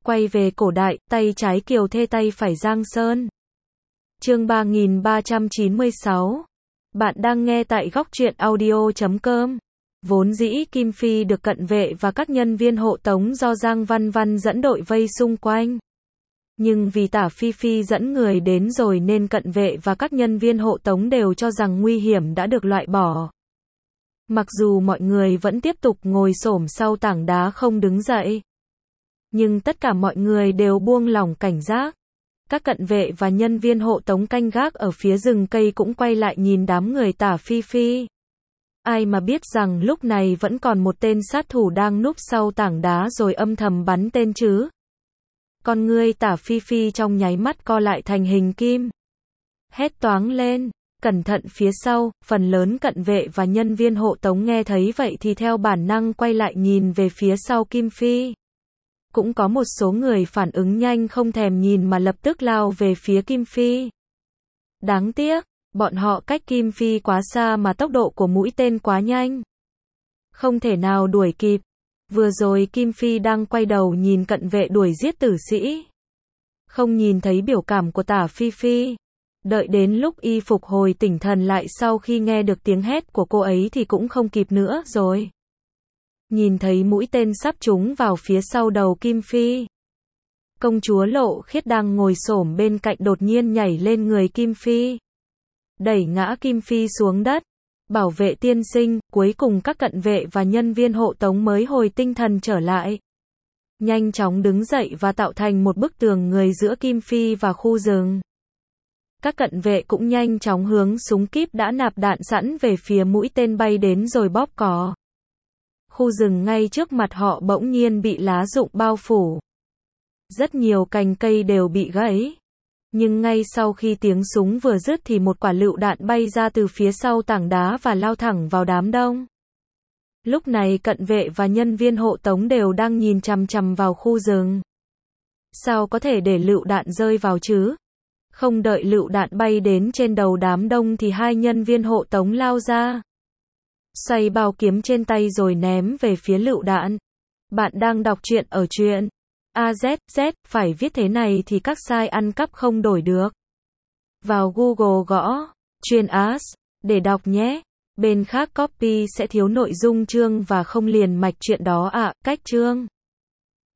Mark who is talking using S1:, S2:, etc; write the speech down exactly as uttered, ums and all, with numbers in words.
S1: Quay về cổ đại, tay trái Kiều Thê tay phải Giang Sơn. Chương ba nghìn ba trăm chín mươi sáu. Bạn đang nghe tại góc truyện audio chấm com. Vốn dĩ Kim Phi được cận vệ và các nhân viên hộ tống do Giang Văn Văn dẫn đội vây xung quanh. Nhưng vì Tả Phi Phi dẫn người đến rồi nên cận vệ và các nhân viên hộ tống đều cho rằng nguy hiểm đã được loại bỏ. Mặc dù mọi người vẫn tiếp tục ngồi xổm sau tảng đá không đứng dậy. Nhưng tất cả mọi người đều buông lỏng cảnh giác. Các cận vệ và nhân viên hộ tống canh gác ở phía rừng cây cũng quay lại nhìn đám người Tả Phi Phi. Ai mà biết rằng lúc này vẫn còn một tên sát thủ đang núp sau tảng đá rồi âm thầm bắn tên chứ. Con ngươi Tả Phi Phi trong nháy mắt co lại thành hình kim. Hét toáng lên, cẩn thận phía sau, phần lớn cận vệ và nhân viên hộ tống nghe thấy vậy thì theo bản năng quay lại nhìn về phía sau Kim Phi. Cũng có một số người phản ứng nhanh không thèm nhìn mà lập tức lao về phía Kim Phi. Đáng tiếc, bọn họ cách Kim Phi quá xa mà tốc độ của mũi tên quá nhanh. Không thể nào đuổi kịp. Vừa rồi Kim Phi đang quay đầu nhìn cận vệ đuổi giết tử sĩ. Không nhìn thấy biểu cảm của Tả Phi Phi. Đợi đến lúc y phục hồi tỉnh thần lại sau khi nghe được tiếng hét của cô ấy thì cũng không kịp nữa rồi. Nhìn thấy mũi tên sắp trúng vào phía sau đầu Kim Phi. Công chúa Lộ Khiết đang ngồi xổm bên cạnh đột nhiên nhảy lên người Kim Phi. Đẩy ngã Kim Phi xuống đất. Bảo vệ tiên sinh, cuối cùng các cận vệ và nhân viên hộ tống mới hồi tinh thần trở lại. Nhanh chóng đứng dậy và tạo thành một bức tường người giữa Kim Phi và khu rừng. Các cận vệ cũng nhanh chóng hướng súng kíp đã nạp đạn sẵn về phía mũi tên bay đến rồi bóp cò. Khu rừng ngay trước mặt họ bỗng nhiên bị lá rụng bao phủ. Rất nhiều cành cây đều bị gãy. Nhưng ngay sau khi tiếng súng vừa dứt thì một quả lựu đạn bay ra từ phía sau tảng đá và lao thẳng vào đám đông. Lúc này cận vệ và nhân viên hộ tống đều đang nhìn chằm chằm vào khu rừng. Sao có thể để lựu đạn rơi vào chứ? Không đợi lựu đạn bay đến trên đầu đám đông thì hai nhân viên hộ tống lao ra. Xoay bao kiếm trên tay rồi ném về phía lựu đạn. Bạn đang đọc truyện ở truyện a zét zét, phải viết thế này thì các site ăn cắp không đổi được. Vào Google gõ truyện as để đọc nhé. Bên khác copy sẽ thiếu nội dung chương và không liền mạch truyện đó ạ. À, cách chương